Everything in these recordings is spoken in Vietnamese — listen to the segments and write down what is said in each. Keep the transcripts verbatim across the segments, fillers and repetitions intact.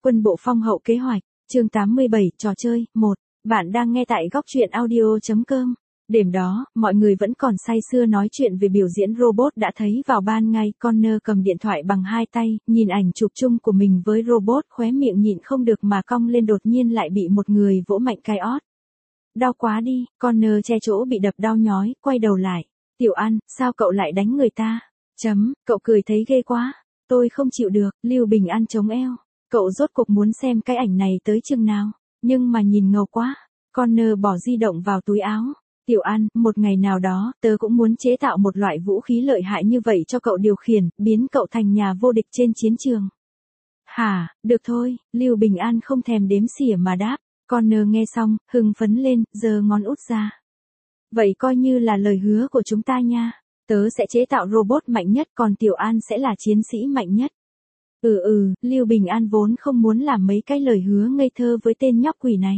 Quân bộ phong hậu kế hoạch, chương tám mươi bảy, trò chơi, một. Bạn đang nghe tại góc truyện audio.com. Đêm đó, mọi người vẫn còn say sưa nói chuyện về biểu diễn robot đã thấy vào ban ngày. Connor cầm điện thoại bằng hai tay, nhìn ảnh chụp chung của mình với robot, khóe miệng nhịn không được mà cong lên, đột nhiên lại bị một người vỗ mạnh cái ót. Đau quá đi, Connor che chỗ bị đập đau nhói, quay đầu lại. Tiểu An, sao cậu lại đánh người ta? Chấm, cậu cười thấy ghê quá. Tôi không chịu được, Lưu Bình An chống eo. Cậu rốt cuộc muốn xem cái ảnh này tới chừng nào, nhưng mà nhìn ngầu quá. Connor bỏ di động vào túi áo. Tiểu An, một ngày nào đó, tớ cũng muốn chế tạo một loại vũ khí lợi hại như vậy cho cậu điều khiển, biến cậu thành nhà vô địch trên chiến trường. Hả, được thôi, Lưu Bình An không thèm đếm xỉa mà đáp. Connor nghe xong, hưng phấn lên, giơ ngón út ra. Vậy coi như là lời hứa của chúng ta nha. Tớ sẽ chế tạo robot mạnh nhất, còn Tiểu An sẽ là chiến sĩ mạnh nhất. Ừ ừ, Lưu Bình An vốn không muốn làm mấy cái lời hứa ngây thơ với tên nhóc quỷ này.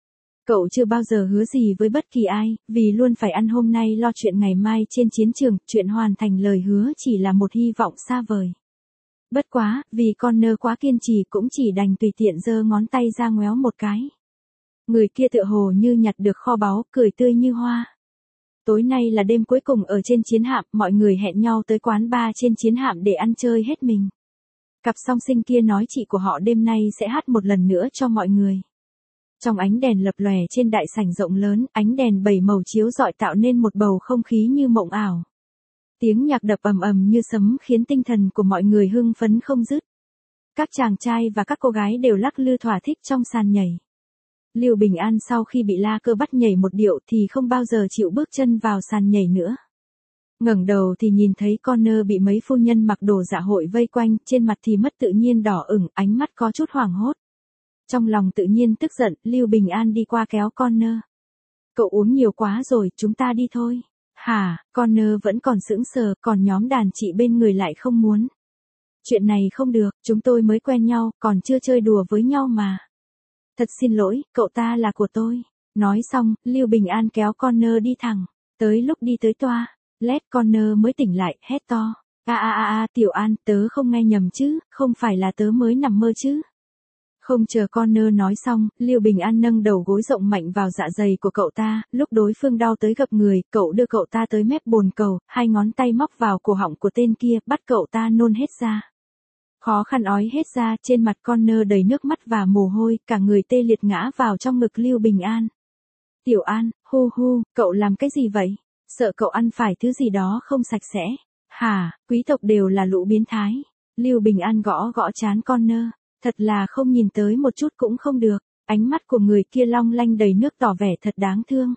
Cậu chưa bao giờ hứa gì với bất kỳ ai, vì luôn phải ăn hôm nay lo chuyện ngày mai trên chiến trường, chuyện hoàn thành lời hứa chỉ là một hy vọng xa vời. Bất quá, vì Connor quá kiên trì cũng chỉ đành tùy tiện giơ ngón tay ra ngoéo một cái. Người kia tựa hồ như nhặt được kho báu, cười tươi như hoa. Tối nay là đêm cuối cùng ở trên chiến hạm, mọi người hẹn nhau tới quán bar trên chiến hạm để ăn chơi hết mình. Cặp song sinh kia nói chị của họ đêm nay sẽ hát một lần nữa cho mọi người. Trong ánh đèn lập lòe trên đại sảnh rộng lớn, ánh đèn bảy màu chiếu rọi tạo nên một bầu không khí như mộng ảo. Tiếng nhạc đập ầm ầm như sấm khiến tinh thần của mọi người hưng phấn không dứt. Các chàng trai và các cô gái đều lắc lư thỏa thích trong sàn nhảy. Lưu Bình An sau khi bị La Cơ bắt nhảy một điệu thì không bao giờ chịu bước chân vào sàn nhảy nữa. Ngẩng đầu thì nhìn thấy Connor bị mấy phu nhân mặc đồ dạ hội vây quanh, trên mặt thì mất tự nhiên đỏ ửng, ánh mắt có chút hoảng hốt. Trong lòng tự nhiên tức giận, Lưu Bình An đi qua kéo Connor. Cậu uống nhiều quá rồi, chúng ta đi thôi. Hả, Connor vẫn còn sững sờ, còn nhóm đàn chị bên người lại không muốn. Chuyện này không được, chúng tôi mới quen nhau, còn chưa chơi đùa với nhau mà. Thật xin lỗi, cậu ta là của tôi. Nói xong, Lưu Bình An kéo Connor đi thẳng. Tới lúc đi tới toa, Led Connor mới tỉnh lại, hét to. A a a a, Tiểu An, tớ không nghe nhầm chứ, không phải là tớ mới nằm mơ chứ. Không chờ Connor nói xong, Lưu Bình An nâng đầu gối rộng mạnh vào dạ dày của cậu ta, lúc đối phương đau tới gập người, cậu đưa cậu ta tới mép bồn cầu, hai ngón tay móc vào cổ họng của tên kia, bắt cậu ta nôn hết ra. Khó khăn ói hết ra, trên mặt Connor đầy nước mắt và mồ hôi, cả người tê liệt ngã vào trong ngực Lưu Bình An. Tiểu An, hu hu, cậu làm cái gì vậy? Sợ cậu ăn phải thứ gì đó không sạch sẽ. Hả, quý tộc đều là lũ biến thái. Lưu Bình An gõ gõ trán Connor. Thật là không nhìn tới một chút cũng không được. Ánh mắt của người kia long lanh đầy nước tỏ vẻ thật đáng thương.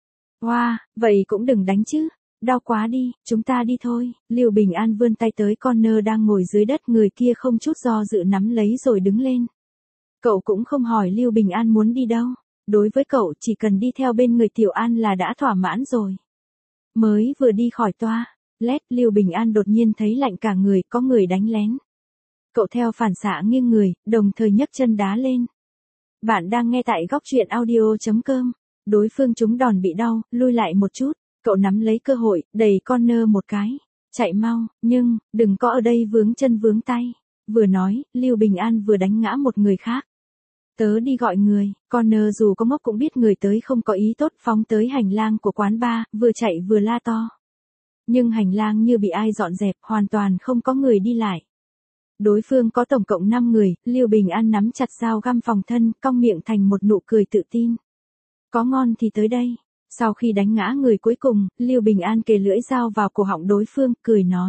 Wow, vậy cũng đừng đánh chứ. Đau quá đi, chúng ta đi thôi. Lưu Bình An vươn tay tới Connor đang ngồi dưới đất, người kia không chút do dự nắm lấy rồi đứng lên. Cậu cũng không hỏi Lưu Bình An muốn đi đâu. Đối với cậu chỉ cần đi theo bên người Tiểu An là đã thỏa mãn rồi. Mới vừa đi khỏi toa, Led, Lưu Bình An đột nhiên thấy lạnh cả người, có người đánh lén. Cậu theo phản xạ nghiêng người, đồng thời nhấc chân đá lên. Bạn đang nghe tại góc truyện audio.com. Đối phương trúng đòn bị đau, lui lại một chút. Cậu nắm lấy cơ hội, đẩy Connor một cái. Chạy mau, nhưng, đừng có ở đây vướng chân vướng tay. Vừa nói, Lưu Bình An vừa đánh ngã một người khác. Tớ đi gọi người. Connor dù có ngốc cũng biết người tới không có ý tốt, phóng tới hành lang của quán bar, vừa chạy vừa la to. Nhưng hành lang như bị ai dọn dẹp, hoàn toàn không có người đi lại. Đối phương có tổng cộng năm người, Lưu Bình An nắm chặt dao găm phòng thân, cong miệng thành một nụ cười tự tin. Có ngon thì tới đây. Sau khi đánh ngã người cuối cùng, Lưu Bình An kề lưỡi dao vào cổ họng đối phương, cười nói.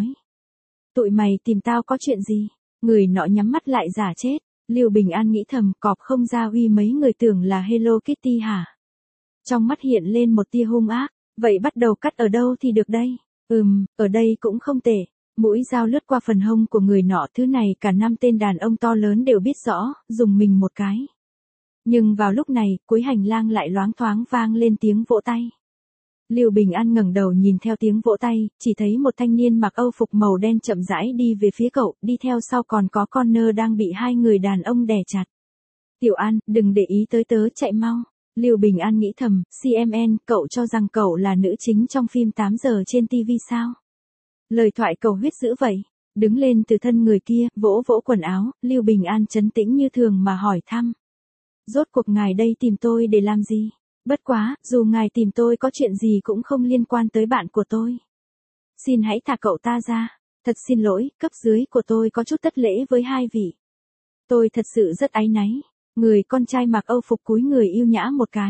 Tụi mày tìm tao có chuyện gì? Người nọ nhắm mắt lại giả chết. Lưu Bình An nghĩ thầm, cọp không ra uy mấy người tưởng là Hello Kitty hả? Trong mắt hiện lên một tia hung ác. Vậy bắt đầu cắt ở đâu thì được đây? Ừm, ở đây cũng không tệ. Mũi dao lướt qua phần hông của người nọ, thứ này cả năm tên đàn ông to lớn đều biết rõ, dùng mình một cái. Nhưng vào lúc này, cuối hành lang lại loáng thoáng vang lên tiếng vỗ tay. Lưu Bình An ngẩng đầu nhìn theo tiếng vỗ tay, chỉ thấy một thanh niên mặc âu phục màu đen chậm rãi đi về phía cậu, đi theo sau còn có Connor đang bị hai người đàn ông đè chặt. Tiểu An, đừng để ý tới tớ, chạy mau. Lưu Bình An nghĩ thầm, xê em en, cậu cho rằng cậu là nữ chính trong phim tám giờ trên ti vi sao? Lời thoại cầu huyết dữ vậy. Đứng lên từ thân người kia, vỗ vỗ quần áo, Lưu Bình An trấn tĩnh như thường mà hỏi thăm. Rốt cuộc ngài đây tìm tôi để làm gì? Bất quá, dù ngài tìm tôi có chuyện gì cũng không liên quan tới bạn của tôi. Xin hãy thả cậu ta ra. Thật xin lỗi, cấp dưới của tôi có chút thất lễ với hai vị. Tôi thật sự rất áy náy. Người con trai mặc Âu phục cúi người yêu nhã một cái.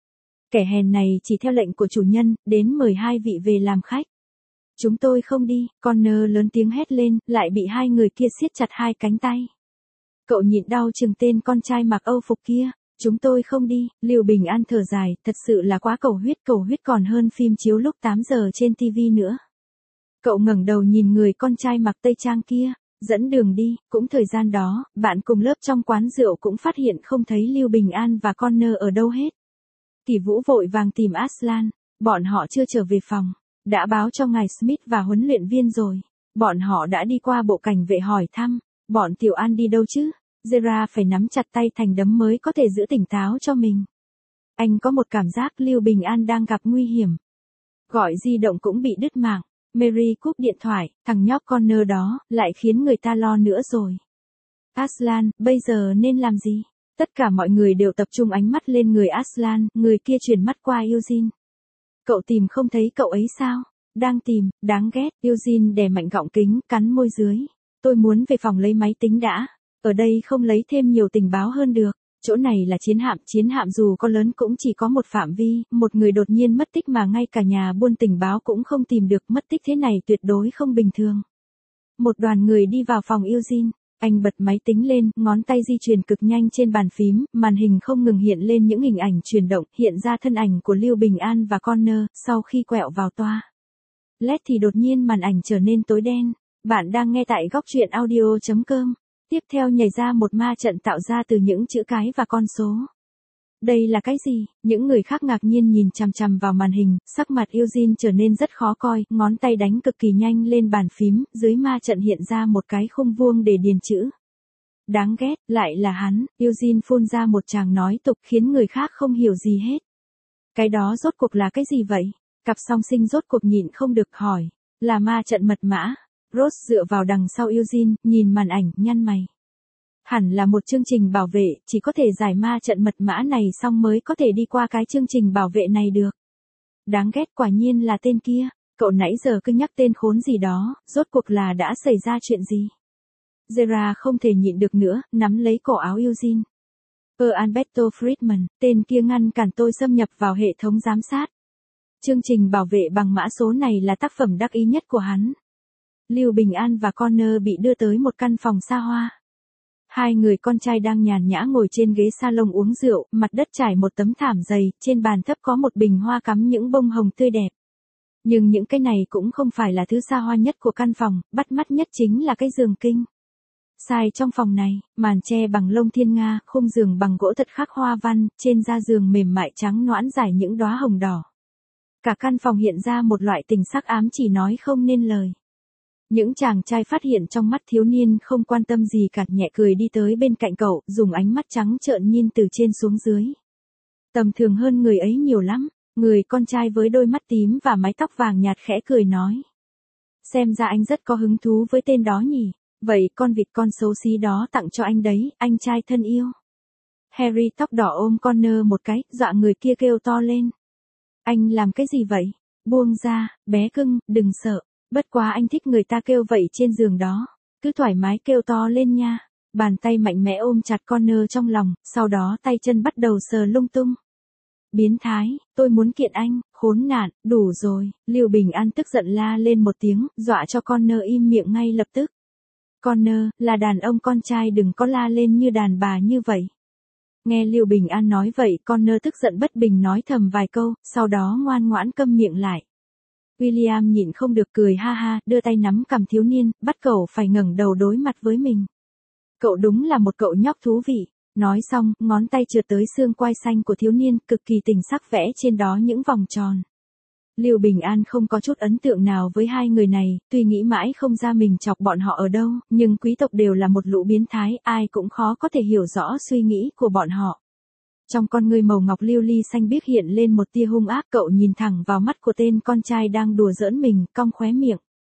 Kẻ hèn này chỉ theo lệnh của chủ nhân, đến mời hai vị về làm khách. Chúng tôi không đi, Connor lớn tiếng hét lên, lại bị hai người kia siết chặt hai cánh tay. Cậu nhịn đau chừng tên con trai mặc Âu phục kia. Chúng tôi không đi, Lưu Bình An thở dài, thật sự là quá cầu huyết, cầu huyết còn hơn phim chiếu lúc tám giờ trên ti vi nữa. Cậu ngẩng đầu nhìn người con trai mặc tây trang kia, dẫn đường đi, cũng thời gian đó, bạn cùng lớp trong quán rượu cũng phát hiện không thấy Lưu Bình An và Connor ở đâu hết. Kỳ Vũ vội vàng tìm Aslan, bọn họ chưa trở về phòng, đã báo cho ngài Smith và huấn luyện viên rồi. Bọn họ đã đi qua bộ cảnh vệ hỏi thăm, bọn Tiểu An đi đâu chứ? Gerard phải nắm chặt tay thành đấm mới có thể giữ tỉnh táo cho mình. Anh có một cảm giác Lưu Bình An đang gặp nguy hiểm. Gọi di động cũng bị đứt mạng. Mary cúp điện thoại, thằng nhóc Connor đó, lại khiến người ta lo nữa rồi. Aslan, bây giờ nên làm gì? Tất cả mọi người đều tập trung ánh mắt lên người Aslan, người kia chuyển mắt qua Eugene. Cậu tìm không thấy cậu ấy sao? Đang tìm, đáng ghét, Eugene đè mạnh gọng kính, cắn môi dưới. Tôi muốn về phòng lấy máy tính đã. Ở đây không lấy thêm nhiều tình báo hơn được. Chỗ này là chiến hạm, chiến hạm dù có lớn cũng chỉ có một phạm vi, một người đột nhiên mất tích mà ngay cả nhà buôn tình báo cũng không tìm được, mất tích thế này tuyệt đối không bình thường. Một đoàn người đi vào phòng Eugene, anh bật máy tính lên, ngón tay di chuyển cực nhanh trên bàn phím, màn hình không ngừng hiện lên những hình ảnh chuyển động, hiện ra thân ảnh của Lưu Bình An và Connor, sau khi quẹo vào toa. Led thì đột nhiên màn ảnh trở nên tối đen. Bạn đang nghe tại góc truyện audio chấm com. Tiếp theo nhảy ra một ma trận tạo ra từ những chữ cái và con số. Đây là cái gì? Những người khác ngạc nhiên nhìn chằm chằm vào màn hình, sắc mặt Eugene trở nên rất khó coi, ngón tay đánh cực kỳ nhanh lên bàn phím, dưới ma trận hiện ra một cái khung vuông để điền chữ. Đáng ghét, lại là hắn, Eugene phun ra một tràng nói tục khiến người khác không hiểu gì hết. Cái đó rốt cuộc là cái gì vậy? Cặp song sinh rốt cuộc nhịn không được hỏi. Là ma trận mật mã. Rose dựa vào đằng sau Eugene, nhìn màn ảnh, nhăn mày. Hẳn là một chương trình bảo vệ, chỉ có thể giải ma trận mật mã này xong mới có thể đi qua cái chương trình bảo vệ này được. Đáng ghét, quả nhiên là tên kia, cậu nãy giờ cứ nhắc tên khốn gì đó, rốt cuộc là đã xảy ra chuyện gì? Gerard không thể nhịn được nữa, nắm lấy cổ áo Eugene. Ơ Alberto Friedman, tên kia ngăn cản tôi xâm nhập vào hệ thống giám sát. Chương trình bảo vệ bằng mã số này là tác phẩm đắc ý nhất của hắn. Lưu Bình An và Connor bị đưa tới một căn phòng xa hoa. Hai người con trai đang nhàn nhã ngồi trên ghế salon uống rượu, mặt đất trải một tấm thảm dày, trên bàn thấp có một bình hoa cắm những bông hồng tươi đẹp. Nhưng những cái này cũng không phải là thứ xa hoa nhất của căn phòng, bắt mắt nhất chính là cái giường king. Sai trong phòng này, màn che bằng lông thiên nga, khung giường bằng gỗ thật khắc hoa văn, trên da giường mềm mại trắng nõn rải những đóa hồng đỏ. Cả căn phòng hiện ra một loại tình sắc ám chỉ nói không nên lời. Những chàng trai phát hiện trong mắt thiếu niên không quan tâm gì cả, nhẹ cười đi tới bên cạnh cậu, dùng ánh mắt trắng trợn nhìn từ trên xuống dưới. Tầm thường hơn người ấy nhiều lắm, người con trai với đôi mắt tím và mái tóc vàng nhạt khẽ cười nói. Xem ra anh rất có hứng thú với tên đó nhỉ, vậy con vịt con xấu xí đó tặng cho anh đấy, anh trai thân yêu. Harry tóc đỏ ôm Connor một cái, dọa người kia kêu to lên. Anh làm cái gì vậy? Buông ra, bé cưng, đừng sợ. Bất quá anh thích người ta kêu vậy trên giường đó. Cứ thoải mái kêu to lên nha. Bàn tay mạnh mẽ ôm chặt Connor trong lòng, sau đó tay chân bắt đầu sờ lung tung. Biến thái, tôi muốn kiện anh, khốn nạn, đủ rồi. Lưu Bình An tức giận la lên một tiếng, dọa cho Connor im miệng ngay lập tức. Connor, là đàn ông con trai đừng có la lên như đàn bà như vậy. Nghe Lưu Bình An nói vậy, Connor tức giận bất bình nói thầm vài câu, sau đó ngoan ngoãn câm miệng lại. William nhịn không được cười ha ha, đưa tay nắm cằm thiếu niên, bắt cậu phải ngẩng đầu đối mặt với mình. Cậu đúng là một cậu nhóc thú vị. Nói xong, ngón tay trượt tới xương quai xanh của thiếu niên, cực kỳ tình sắc vẽ trên đó những vòng tròn. Lưu Bình An không có chút ấn tượng nào với hai người này, tuy nghĩ mãi không ra mình chọc bọn họ ở đâu, nhưng quý tộc đều là một lũ biến thái, ai cũng khó có thể hiểu rõ suy nghĩ của bọn họ. Trong con ngươi màu ngọc lưu ly xanh biếc hiện lên một tia hung ác, cậu nhìn thẳng vào mắt của tên con trai đang đùa giỡn mình, cong khóe miệng.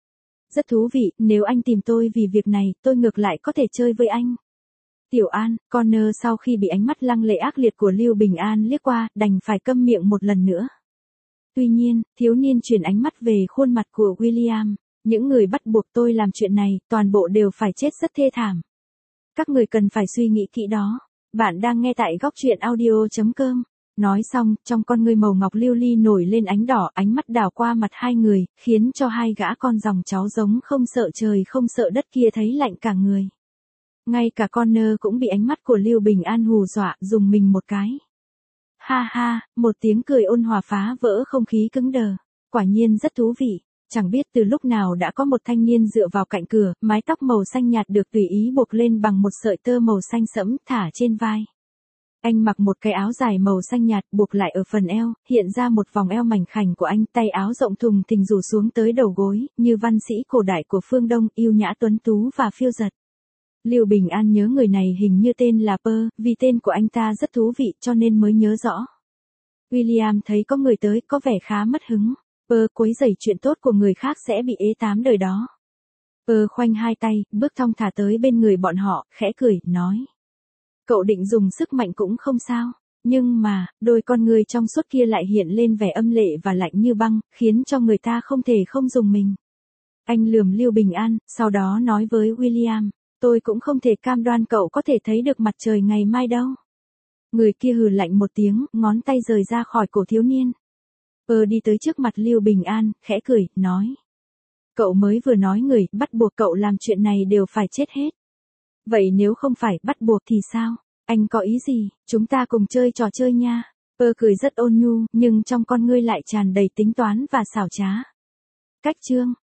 Rất thú vị, nếu anh tìm tôi vì việc này, tôi ngược lại có thể chơi với anh. Tiểu An, Connor sau khi bị ánh mắt lăng lệ ác liệt của Lưu Bình An liếc qua, đành phải câm miệng một lần nữa. Tuy nhiên, thiếu niên chuyển ánh mắt về khuôn mặt của William. Những người bắt buộc tôi làm chuyện này, toàn bộ đều phải chết rất thê thảm. Các người cần phải suy nghĩ kỹ đó. Bạn đang nghe tại góc truyện audio chấm com. Nói xong, trong con ngươi màu ngọc lưu ly nổi lên ánh đỏ, ánh mắt đảo qua mặt hai người, khiến cho hai gã con dòng cháu giống không sợ trời không sợ đất kia thấy lạnh cả người. Ngay cả Connor cũng bị ánh mắt của Lưu Bình An hù dọa, dùng mình một cái. Ha ha, một tiếng cười ôn hòa phá vỡ không khí cứng đờ. Quả nhiên rất thú vị. Chẳng biết từ lúc nào đã có một thanh niên dựa vào cạnh cửa, mái tóc màu xanh nhạt được tùy ý buộc lên bằng một sợi tơ màu xanh sẫm thả trên vai. Anh mặc một cái áo dài màu xanh nhạt buộc lại ở phần eo, hiện ra một vòng eo mảnh khảnh của anh, tay áo rộng thùng thình rủ xuống tới đầu gối, như văn sĩ cổ đại của phương Đông, yêu nhã tuấn tú và phiêu dật. Lưu Bình An nhớ người này hình như tên là Pơ, vì tên của anh ta rất thú vị cho nên mới nhớ rõ. William thấy có người tới có vẻ khá mất hứng. Pơ quấy rầy chuyện tốt của người khác sẽ bị ế tám đời đó. Pơ khoanh hai tay, bước thong thả tới bên người bọn họ, khẽ cười, nói. Cậu định dùng sức mạnh cũng không sao. Nhưng mà, đôi con người trong suốt kia lại hiện lên vẻ âm lệ và lạnh như băng, khiến cho người ta không thể không dùng mình. Anh lườm Lưu Bình An, sau đó nói với William. Tôi cũng không thể cam đoan cậu có thể thấy được mặt trời ngày mai đâu. Người kia hừ lạnh một tiếng, ngón tay rời ra khỏi cổ thiếu niên. Pơ đi tới trước mặt Lưu Bình An, khẽ cười, nói. Cậu mới vừa nói người, bắt buộc cậu làm chuyện này đều phải chết hết. Vậy nếu không phải bắt buộc thì sao? Anh có ý gì? Chúng ta cùng chơi trò chơi nha. Pơ cười rất ôn nhu, nhưng trong con ngươi lại tràn đầy tính toán và xảo trá. Cách chương.